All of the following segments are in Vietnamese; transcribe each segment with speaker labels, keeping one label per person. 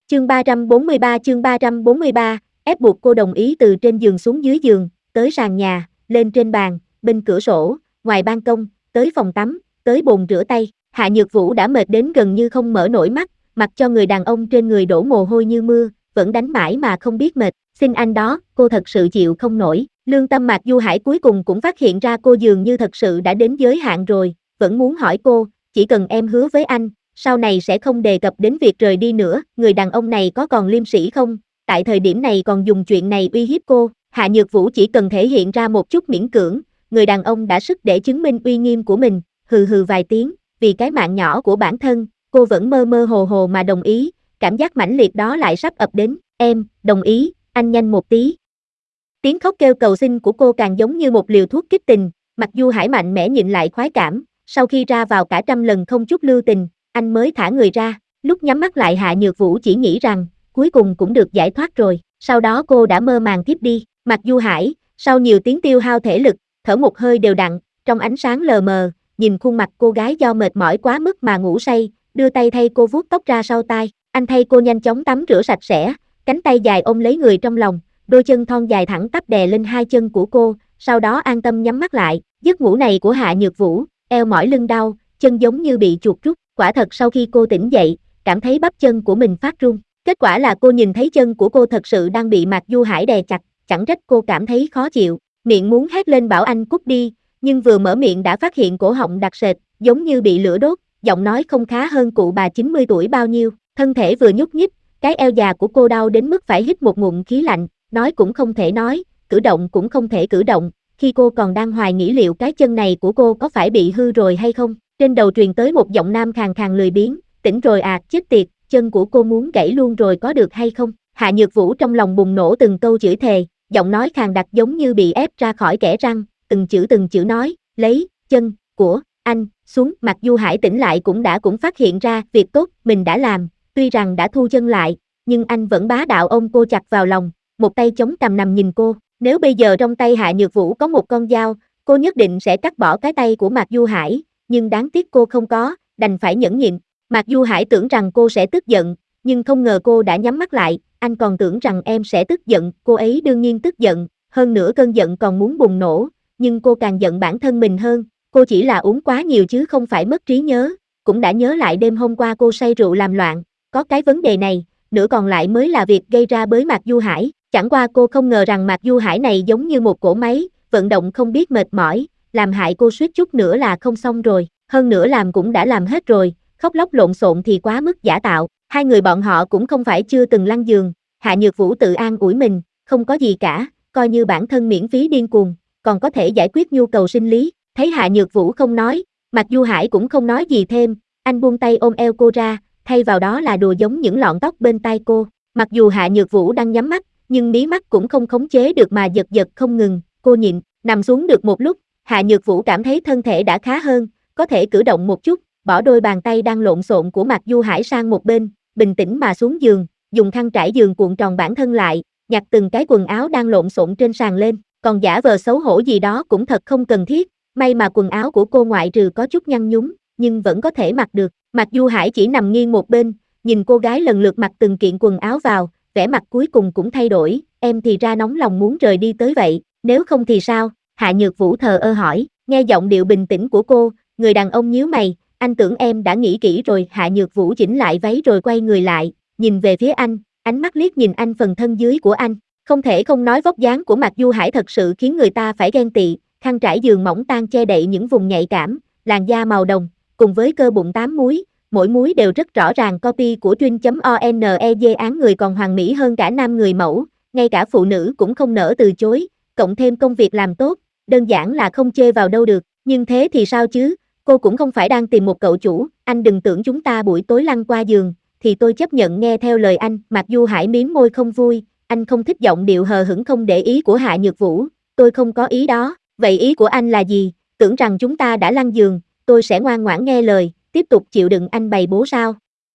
Speaker 1: Chương 343, ép buộc cô đồng ý từ trên giường xuống dưới giường, tới sàn nhà, lên trên bàn, bên cửa sổ, ngoài ban công, tới phòng tắm, tới bồn rửa tay. Hạ Nhược Vũ đã mệt đến gần như không mở nổi mắt, mặc cho người đàn ông trên người đổ mồ hôi như mưa, vẫn đánh mãi mà không biết mệt. Xin anh đó, cô thật sự chịu không nổi. Lương tâm Mạc Du Hải cuối cùng cũng phát hiện ra cô dường như thật sự đã đến giới hạn rồi, vẫn muốn hỏi cô, chỉ cần em hứa với anh, sau này sẽ không đề cập đến việc rời đi nữa. Người đàn ông này có còn liêm sỉ không? Tại thời điểm này còn dùng chuyện này uy hiếp cô. Hạ Nhược Vũ chỉ cần thể hiện ra một chút miễn cưỡng, người đàn ông đã sức để chứng minh uy nghiêm của mình. Hừ hừ vài tiếng, vì cái mạng nhỏ của bản thân, cô vẫn mơ mơ hồ hồ mà đồng ý. Cảm giác mãnh liệt đó lại sắp ập đến. Em, đồng ý, anh nhanh một tí. Tiếng khóc kêu cầu xin của cô càng giống như một liều thuốc kích tình. Mặc dù Hải mạnh mẽ nhịn lại khoái cảm, sau khi ra vào cả trăm lần không chút lưu tình, anh mới thả người ra. Lúc nhắm mắt lại Hạ Nhược Vũ chỉ nghĩ rằng, cuối cùng cũng được giải thoát rồi. Sau đó cô đã mơ màng thiếp đi. Mặc dù Hải, sau nhiều tiếng tiêu hao thể lực, thở một hơi đều đặn, trong ánh sáng lờ mờ, nhìn khuôn mặt cô gái do mệt mỏi quá mức mà ngủ say, đưa tay thay cô vuốt tóc ra sau tai. Anh thay cô nhanh chóng tắm rửa sạch sẽ, cánh tay dài ôm lấy người trong lòng, đôi chân thon dài thẳng tắp đè lên hai chân của cô, sau đó an tâm nhắm mắt lại. Giấc ngủ này của Hạ Nhược Vũ, eo mỏi lưng đau, chân giống như bị chuột rút. Quả thật sau khi cô tỉnh dậy, cảm thấy bắp chân của mình phát run. Kết quả là cô nhìn thấy chân của cô thật sự đang bị Mạc Du Hải đè chặt, chẳng trách cô cảm thấy khó chịu. Miệng muốn hét lên bảo anh cút đi, nhưng vừa mở miệng đã phát hiện cổ họng đặc sệt, giống như bị lửa đốt, giọng nói không khá hơn cụ bà 90 tuổi bao nhiêu. Thân thể vừa nhúc nhích, cái eo già của cô đau đến mức phải hít một ngụm khí lạnh, nói cũng không thể nói, cử động cũng không thể cử động. Khi cô còn đang hoài nghĩ liệu cái chân này của cô có phải bị hư rồi hay không, trên đầu truyền tới một giọng nam khàn khàn lười biếng, tỉnh rồi à, chết tiệt, chân của cô muốn gãy luôn rồi có được hay không? Hạ Nhược Vũ trong lòng bùng nổ từng câu chửi thề, giọng nói khàn đặc giống như bị ép ra khỏi kẽ răng, từng chữ nói, lấy chân của anh xuống. Mặc dù Hải tỉnh lại cũng phát hiện ra việc tốt mình đã làm, tuy rằng đã thu chân lại, nhưng anh vẫn bá đạo ôm cô chặt vào lòng, một tay chống cằm nằm nhìn cô. Nếu bây giờ trong tay Hạ Nhược Vũ có một con dao, cô nhất định sẽ cắt bỏ cái tay của Mạc Du Hải, nhưng đáng tiếc cô không có, đành phải nhẫn nhịn. Mạc Du Hải tưởng rằng cô sẽ tức giận, nhưng không ngờ cô đã nhắm mắt lại. Anh còn tưởng rằng em sẽ tức giận, cô ấy đương nhiên tức giận, hơn nữa cơn giận còn muốn bùng nổ, nhưng cô càng giận bản thân mình hơn. Cô chỉ là uống quá nhiều chứ không phải mất trí nhớ, cũng đã nhớ lại đêm hôm qua cô say rượu làm loạn. Có cái vấn đề này, nửa còn lại mới là việc gây ra bởi Mạc Du Hải. Chẳng qua cô không ngờ rằng Mạc Du Hải này giống như một cỗ máy, vận động không biết mệt mỏi, làm hại cô suýt chút nữa là không xong rồi. Hơn nữa làm cũng đã làm hết rồi, khóc lóc lộn xộn thì quá mức giả tạo. Hai người bọn họ cũng không phải chưa từng lăn giường. Hạ Nhược Vũ tự an ủi mình, không có gì cả, coi như bản thân miễn phí điên cuồng, còn có thể giải quyết nhu cầu sinh lý. Thấy Hạ Nhược Vũ không nói, Mạc Du Hải cũng không nói gì thêm, anh buông tay ôm eo cô ra, thay vào đó là đùa giống những lọn tóc bên tai cô. Mặc dù Hạ Nhược Vũ đang nhắm mắt, nhưng mí mắt cũng không khống chế được mà giật giật không ngừng. Cô nhịn, nằm xuống được một lúc, Hạ Nhược Vũ cảm thấy thân thể đã khá hơn, có thể cử động một chút, bỏ đôi bàn tay đang lộn xộn của Mạc Du Hải sang một bên, bình tĩnh mà xuống giường, dùng khăn trải giường cuộn tròn bản thân lại, nhặt từng cái quần áo đang lộn xộn trên sàn lên, còn giả vờ xấu hổ gì đó cũng thật không cần thiết. May mà quần áo của cô ngoại trừ có chút nhăn nhúm, nhưng vẫn có thể mặc được. Mạc Du Hải chỉ nằm nghiêng một bên, nhìn cô gái lần lượt mặc từng kiện quần áo vào, vẻ mặt cuối cùng cũng thay đổi. Em thì ra nóng lòng muốn rời đi tới vậy, nếu không thì sao? Hạ Nhược Vũ thờ ơ hỏi. Nghe giọng điệu bình tĩnh của cô, người đàn ông nhíu mày, anh tưởng em đã nghĩ kỹ rồi. Hạ Nhược Vũ chỉnh lại váy rồi quay người lại, nhìn về phía anh, ánh mắt liếc nhìn anh phần thân dưới của anh. Không thể không nói vóc dáng của Mạc Du Hải thật sự khiến người ta phải ghen tị, khăn trải giường mỏng tang che đậy những vùng nhạy cảm, làn da màu đồng, cùng với cơ bụng 8 múi, mỗi múi đều rất rõ ràng copy của Trin.oneg, án người còn hoàn mỹ hơn cả nam người mẫu, ngay cả phụ nữ cũng không nỡ từ chối, cộng thêm công việc làm tốt, đơn giản là không chê vào đâu được. Nhưng thế thì sao chứ, cô cũng không phải đang tìm một cậu chủ, anh đừng tưởng chúng ta buổi tối lăn qua giường, thì tôi chấp nhận nghe theo lời anh. Mạc Du Hải mím môi không vui, anh không thích giọng điệu hờ hững không để ý của Hạ Nhược Vũ. Tôi không có ý đó. Vậy ý của anh là gì? Tưởng rằng chúng ta đã lăn giường, tôi sẽ ngoan ngoãn nghe lời, tiếp tục chịu đựng anh bày bố sao?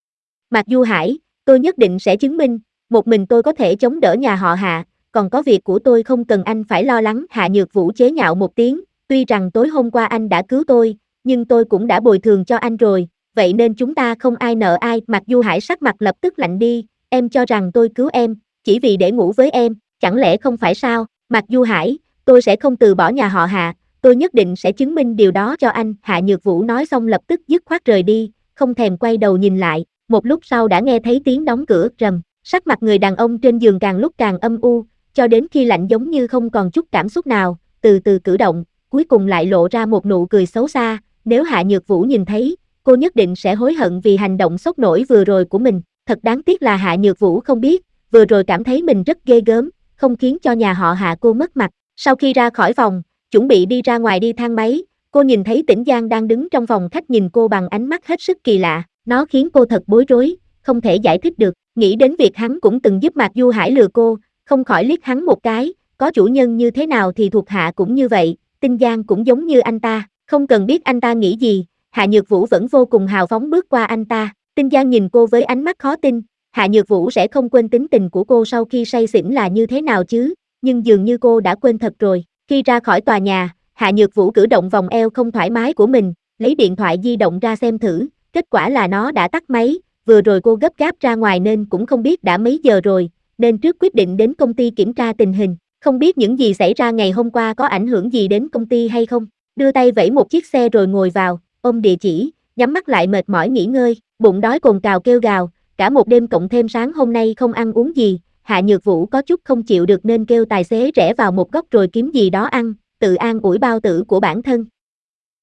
Speaker 1: Mạc Du Hải, tôi nhất định sẽ chứng minh, một mình tôi có thể chống đỡ nhà họ Hạ, còn có việc của tôi không cần anh phải lo lắng. Hạ Nhược Vũ chế nhạo một tiếng, tuy rằng tối hôm qua anh đã cứu tôi, nhưng tôi cũng đã bồi thường cho anh rồi, vậy nên chúng ta không ai nợ ai. Mạc Du Hải sắc mặt lập tức lạnh đi, Em cho rằng tôi cứu em, chỉ vì để ngủ với em, chẳng lẽ không phải sao? Mạc Du Hải, tôi sẽ không từ bỏ nhà họ Hạ, tôi nhất định sẽ chứng minh điều đó cho anh. Hạ Nhược Vũ nói xong lập tức dứt khoát rời đi, không thèm quay đầu nhìn lại, một lúc sau đã nghe thấy tiếng đóng cửa rầm, sắc mặt người đàn ông trên giường càng lúc càng âm u, cho đến khi lạnh giống như không còn chút cảm xúc nào, từ từ cử động, cuối cùng lại lộ ra một nụ cười xấu xa, nếu Hạ Nhược Vũ nhìn thấy, cô nhất định sẽ hối hận vì hành động sốc nổi vừa rồi của mình, thật đáng tiếc là Hạ Nhược Vũ không biết, vừa rồi cảm thấy mình rất ghê gớm, không khiến cho nhà họ Hạ cô mất mặt. Sau khi ra khỏi phòng, chuẩn bị đi ra ngoài đi thang máy, cô nhìn thấy Tĩnh Giang đang đứng trong phòng khách nhìn cô bằng ánh mắt hết sức kỳ lạ, nó khiến cô thật bối rối, không thể giải thích được, nghĩ đến việc hắn cũng từng giúp Mạc Du Hải lừa cô, không khỏi liếc hắn một cái, có chủ nhân như thế nào thì thuộc hạ cũng như vậy, Tĩnh Giang cũng giống như anh ta, không cần biết anh ta nghĩ gì, Hạ Nhược Vũ vẫn vô cùng hào phóng bước qua anh ta, Tĩnh Giang nhìn cô với ánh mắt khó tin, Hạ Nhược Vũ sẽ không quên tính tình của cô sau khi say xỉn là như thế nào chứ, nhưng dường như cô đã quên thật rồi. Khi ra khỏi tòa nhà, Hạ Nhược Vũ cử động vòng eo không thoải mái của mình, lấy điện thoại di động ra xem thử, kết quả là nó đã tắt máy, vừa rồi cô gấp gáp ra ngoài nên cũng không biết đã mấy giờ rồi, nên trước quyết định đến công ty kiểm tra tình hình, không biết những gì xảy ra ngày hôm qua có ảnh hưởng gì đến công ty hay không, đưa tay vẫy một chiếc xe rồi ngồi vào, ôm địa chỉ, nhắm mắt lại mệt mỏi nghỉ ngơi, bụng đói cồn cào kêu gào, cả một đêm cộng thêm sáng hôm nay không ăn uống gì, Hạ Nhược Vũ có chút không chịu được nên kêu tài xế rẽ vào một góc rồi kiếm gì đó ăn, tự an ủi bao tử của bản thân.